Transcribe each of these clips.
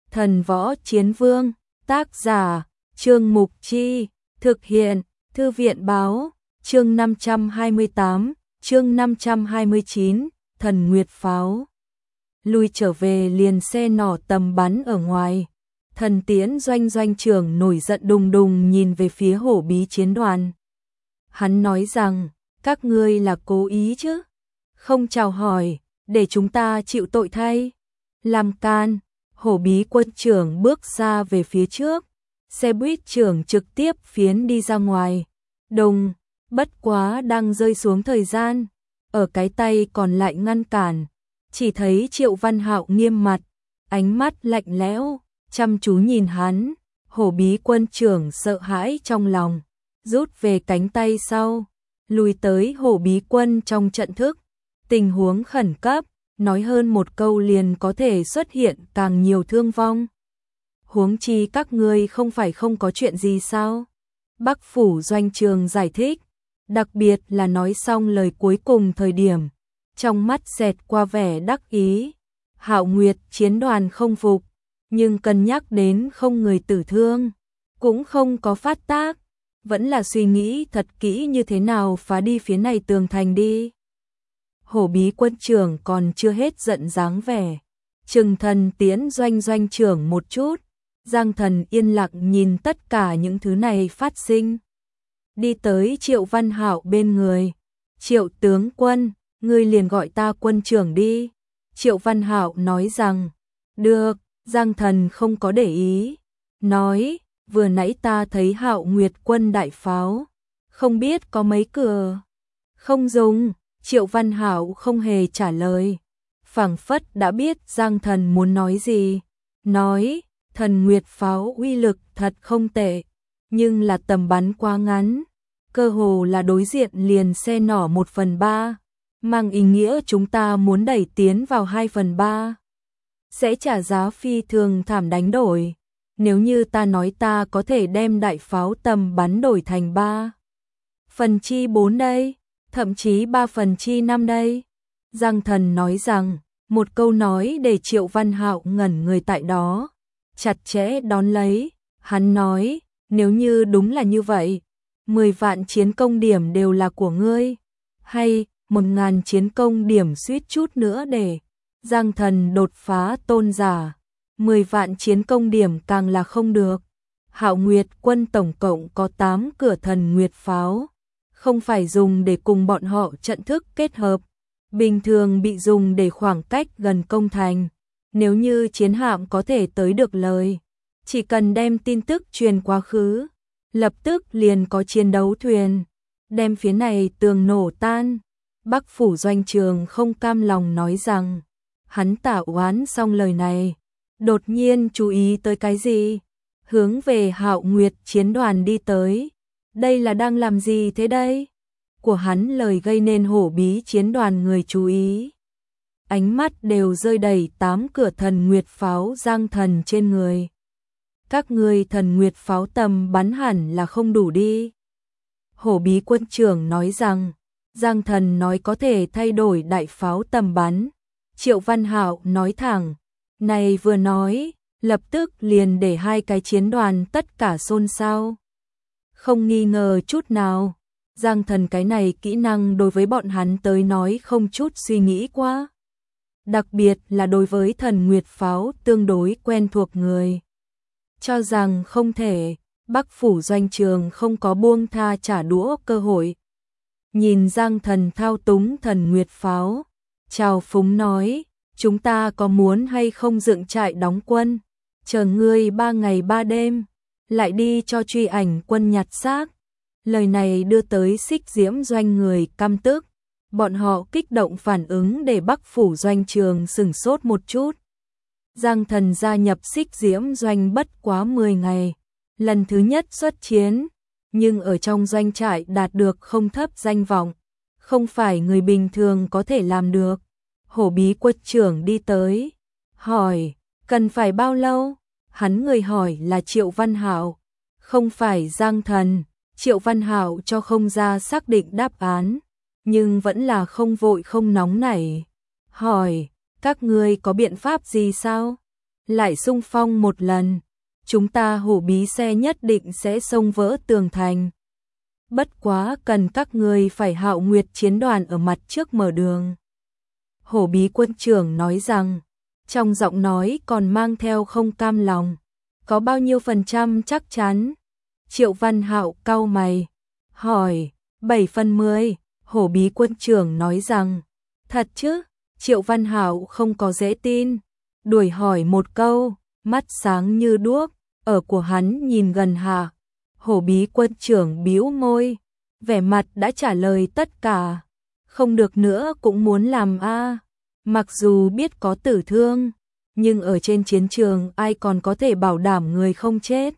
Thần Võ Chiến Vương, tác giả, Trương Mục Chi, thực hiện, Thư viện Báo, chương 528, chương 529, Thần Nguyệt Pháo. Lui trở về liền xe nỏ tầm bắn ở ngoài. Thần Tiễn doanh trưởng nổi giận đùng đùng nhìn về phía Hổ Bí chiến đoàn. Hắn nói rằng, các ngươi là cố ý chứ? Không chào hỏi, để chúng ta chịu tội thay. Làm can, Hổ Bí quân trưởng bước ra về phía trước. Xe buýt trưởng trực tiếp phiến đi ra ngoài. Đùng, bất quá đang rơi xuống thời gian. Ở cái tay còn lại ngăn cản. Chỉ thấy Triệu Văn Hạo nghiêm mặt, ánh mắt lạnh lẽo, chăm chú nhìn hắn. Hổ Bí quân trưởng sợ hãi trong lòng, rút về cánh tay sau, lùi tới Hổ Bí quân trong trận thức. Tình huống khẩn cấp, nói hơn một câu liền có thể xuất hiện càng nhiều thương vong. Huống chi các ngươi không phải không có chuyện gì sao? Bắc Phủ Doanh Trường giải thích, đặc biệt là nói xong lời cuối cùng thời điểm, trong mắt xẹt qua vẻ đắc ý. Hạo Nguyệt chiến đoàn không phục, nhưng cân nhắc đến không người tử thương, cũng không có phát tác, vẫn là suy nghĩ thật kỹ như thế nào phá đi phía này tường thành đi. Hổ Bí quân trưởng còn chưa hết giận dáng vẻ, trừng Thần Tiễn doanh trưởng một chút. Giang Thần yên lặng nhìn tất cả những thứ này phát sinh. Đi tới Triệu Văn Hạo bên người. Triệu tướng quân, ngươi liền gọi ta quân trưởng đi. Triệu Văn Hạo nói rằng, được. Giang Thần không có để ý. Nói, vừa nãy ta thấy Hạo Nguyệt quân đại pháo. Không biết có mấy cửa. Không dùng. Triệu Văn Hạo không hề trả lời. Phảng phất đã biết Giang Thần muốn nói gì. Nói, Thần Nguyệt pháo uy lực thật không tệ, nhưng là tầm bắn quá ngắn, cơ hồ là đối diện liền xe nỏ 1/3, mang ý nghĩa chúng ta muốn đẩy tiến vào 2/3. Sẽ trả giá phi thường thảm đánh đổi, nếu như ta nói ta có thể đem đại pháo tầm bắn đổi thành 3/4 đây, thậm chí 3/5 đây. Giang Thần nói rằng, một câu nói để Triệu Văn Hạo ngẩn người tại đó. Chặt chẽ đón lấy, hắn nói, nếu như đúng là như vậy, 10 vạn chiến công điểm đều là của ngươi, hay 1000 chiến công điểm suýt chút nữa để Giang Thần đột phá tôn giả, 10 vạn chiến công điểm càng là không được. Hạo Nguyệt quân tổng cộng có 8 cửa Thần Nguyệt pháo, không phải dùng để cùng bọn họ trận thức kết hợp, bình thường bị dùng để khoảng cách gần công thành. Nếu như chiến hạm có thể tới được lời, chỉ cần đem tin tức truyền quá khứ, lập tức liền có chiến đấu thuyền, đem phía này tường nổ tan. Bắc Phủ Doanh Trường không cam lòng nói rằng, hắn tả oán xong lời này, đột nhiên chú ý tới cái gì, hướng về Hạo Nguyệt chiến đoàn đi tới. Đây là đang làm gì thế đây? Của hắn lời gây nên Hổ Bí chiến đoàn người chú ý. Ánh mắt đều rơi đầy 8 cửa Thần Nguyệt pháo Giang Thần trên người. Các ngươi Thần Nguyệt pháo tầm bắn hẳn là không đủ đi. Hổ Bí quân trưởng nói rằng, Giang Thần nói có thể thay đổi đại pháo tầm bắn. Triệu Văn Hạo nói thẳng, này vừa nói, lập tức liền để hai cái chiến đoàn tất cả xôn xao. Không nghi ngờ chút nào, Giang Thần cái này kỹ năng đối với bọn hắn tới nói không chút suy nghĩ quá. Đặc biệt là đối với Thần Nguyệt pháo tương đối quen thuộc người. Cho rằng không thể, Bắc Phủ Doanh Trường không có buông tha trả đũa cơ hội. Nhìn Giang Thần thao túng Thần Nguyệt pháo, chào phúng nói, chúng ta có muốn hay không dựng trại đóng quân, chờ ngươi 3 ngày 3 đêm, lại đi cho Truy Ảnh quân nhặt xác. Lời này đưa tới Xích Diễm Doanh người căm tức. Bọn họ kích động phản ứng để Bắc Phủ Doanh Trường sửng sốt một chút. Giang Thần gia nhập Xích Diễm Doanh bất quá 10 ngày, lần thứ nhất xuất chiến, nhưng ở trong doanh trại đạt được không thấp danh vọng, không phải người bình thường có thể làm được. Hổ Bí quân trưởng đi tới, hỏi, cần phải bao lâu? Hắn người hỏi là Triệu Văn Hạo, không phải Giang Thần. Triệu Văn Hạo cho không ra xác định đáp án, nhưng vẫn là không vội không nóng nảy. Hỏi, các ngươi có biện pháp gì sao? lại xung phong một lần, chúng ta Hổ Bí xe nhất định sẽ xông vỡ tường thành. Bất quá cần các ngươi phải Hạo Nguyệt chiến đoàn ở mặt trước mở đường. Hổ Bí quân trưởng nói rằng, trong giọng nói còn mang theo không cam lòng. Có bao nhiêu % chắc chắn? Triệu Văn Hạo cau mày, hỏi, 7/10, Hổ Bí quân trưởng nói rằng, thật chứ? Triệu Văn Hạo không có dễ tin, đuổi hỏi một câu, mắt sáng như đuốc, ở của hắn nhìn gần hạ. Hổ Bí quân trưởng bĩu môi, vẻ mặt đã trả lời tất cả, không được nữa cũng muốn làm a. Mặc dù biết có tử thương, nhưng ở trên chiến trường ai còn có thể bảo đảm người không chết.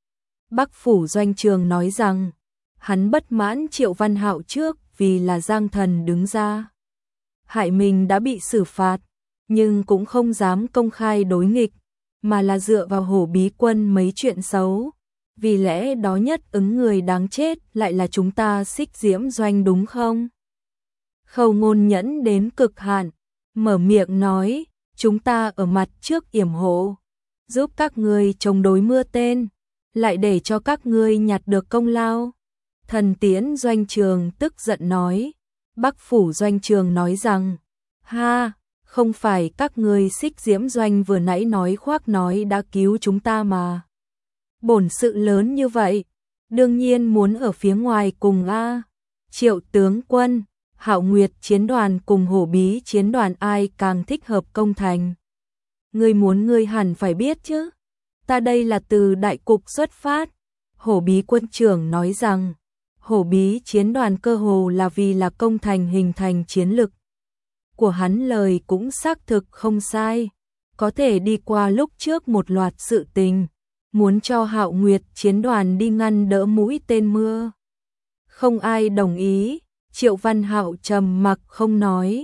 Bắc Phủ Doanh Trường nói rằng, hắn bất mãn Triệu Văn Hạo trước vì là Giang Thần đứng ra. Hại mình đã bị xử phạt, nhưng cũng không dám công khai đối nghịch, mà là dựa vào Hổ Bí quân mấy chuyện xấu. Vì lẽ đó nhất ứng người đáng chết lại là chúng ta Xích Diễm Doanh đúng không? Khâu Ngôn nhẫn đến cực hạn, mở miệng nói, chúng ta ở mặt trước yểm hộ, giúp các ngươi chống đối mưa tên, lại để cho các ngươi nhặt được công lao. Thần Tiễn Doanh Trường tức giận nói, Bắc Phủ Doanh Trường nói rằng, ha, không phải các ngươi Xích Diễm Doanh vừa nãy nói khoác nói đã cứu chúng ta mà. Bổn sự lớn như vậy, đương nhiên muốn ở phía ngoài cùng a. Triệu tướng quân, Hạo Nguyệt chiến đoàn cùng Hổ Bí chiến đoàn ai càng thích hợp công thành. Ngươi muốn ngươi hẳn phải biết chứ. Ta đây là từ đại cục xuất phát. Hổ Bí quân trưởng nói rằng, Hổ Bí chiến đoàn cơ hồ là vì là công thành hình thành chiến lực. Của hắn lời cũng xác thực không sai. Có thể đi qua lúc trước một loạt sự tình, muốn cho Hạo Nguyệt chiến đoàn đi ngăn đỡ mũi tên mưa. Không ai đồng ý. Triệu Văn Hạo trầm mặc không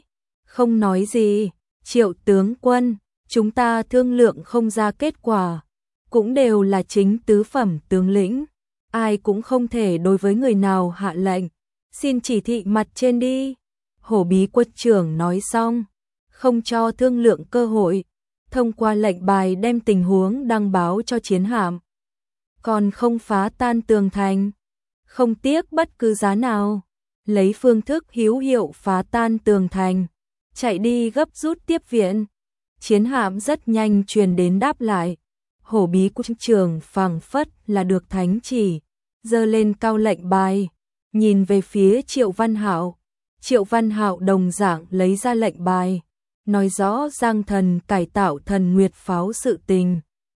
nói gì. Triệu tướng quân, chúng ta thương lượng không ra kết quả, cũng đều là chính tứ phẩm tướng lĩnh, ai cũng không thể đối với người nào hạ lệnh, xin chỉ thị mặt trên đi. Hổ Bí quân trưởng nói xong, không cho thương lượng cơ hội, thông qua lệnh bài đem tình huống đăng báo cho chiến hạm. Còn không phá tan tường thành, không tiếc bất cứ giá nào, lấy phương thức hữu hiệu phá tan tường thành, chạy đi gấp rút tiếp viện. Chiến hạm rất nhanh truyền đến đáp lại. Hổ Bí quân trưởng phảng phất là được thánh chỉ, giơ lên cao lệnh bài, nhìn về phía Triệu Văn Hạo. Triệu Văn Hạo đồng dạng lấy ra lệnh bài, nói rõ Giang Thần cải tạo thần nguyệt pháo sự tình.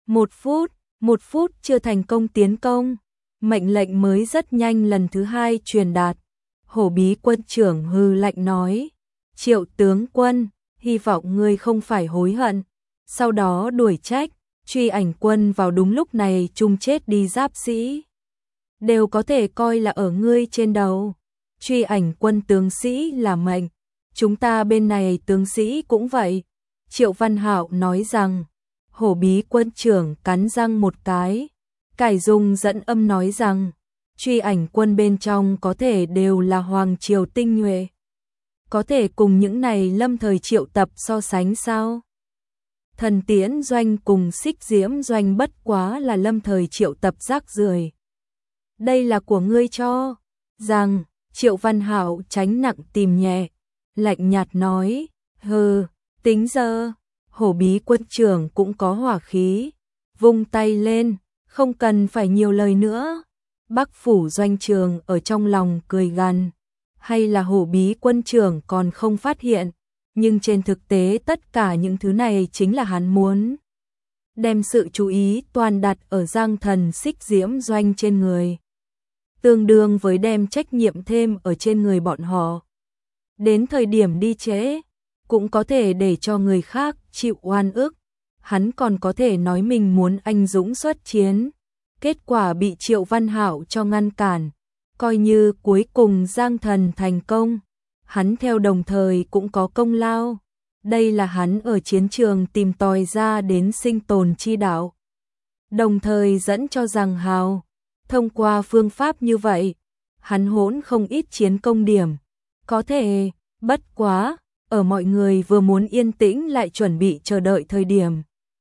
1 phút chưa thành công tiến công, mệnh lệnh mới rất nhanh lần thứ 2 truyền đạt. Hổ Bí quân trưởng hừ lạnh nói, Triệu tướng quân, hy vọng ngươi không phải hối hận. Sau đó đuổi trách, Truy Ảnh quân vào đúng lúc này chung chết đi giáp sĩ. Đều có thể coi là ở ngươi trên đầu. Truy Ảnh quân tướng sĩ là mệnh, chúng ta bên này tướng sĩ cũng vậy. Triệu Văn Hạo nói rằng, Hổ Bí quân trưởng cắn răng một cái, cải dùng dẫn âm nói rằng, Truy Ảnh quân bên trong có thể đều là hoàng triều tinh nhuệ. Có thể cùng những này lâm thời triệu tập so sánh sao? Thần Tiễn Doanh cùng Xích Diễm Doanh bất quá là lâm thời triệu tập rác rưởi. Đây là của ngươi cho. Rằng, Triệu Văn Hạo tránh nặng tìm nhẹ, lạnh nhạt nói, hừ, tính giờ. Hổ Bí quân trưởng cũng có hỏa khí, vung tay lên, không cần phải nhiều lời nữa. Bắc Phủ Doanh Trường ở trong lòng cười gằn, hay là Hổ Bí quân trưởng còn không phát hiện, nhưng trên thực tế tất cả những thứ này chính là hắn muốn đem sự chú ý toàn đặt ở Giang Thần Xích Diễm Doanh trên người, tương đương với đem trách nhiệm thêm ở trên người bọn họ. Đến thời điểm đi trễ, cũng có thể để cho người khác chịu oan ức, hắn còn có thể nói mình muốn anh dũng xuất chiến, kết quả bị Triệu Văn Hạo cho ngăn cản, coi như cuối cùng Giang Thần thành công, hắn theo đồng thời cũng có công lao. Đây là hắn ở chiến trường tìm tòi ra đến sinh tồn chi đạo, đồng thời dẫn cho Giang Hào. Thông qua phương pháp như vậy, hắn hỗn không ít chiến công điểm. Có thể, bất quá, ở mọi người vừa muốn yên tĩnh lại chuẩn bị chờ đợi thời điểm,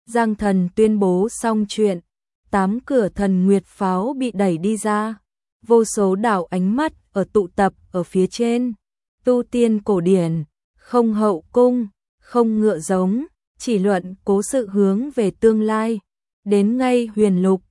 Giang Thần tuyên bố xong chuyện, 8 cửa thần nguyệt pháo bị đẩy đi ra, vô số đảo ánh mắt ở tụ tập ở phía trên. Tu tiên cổ điển, không hậu cung, không ngựa giống, chỉ luận cố sự hướng về tương lai. Đến ngay huyền lục,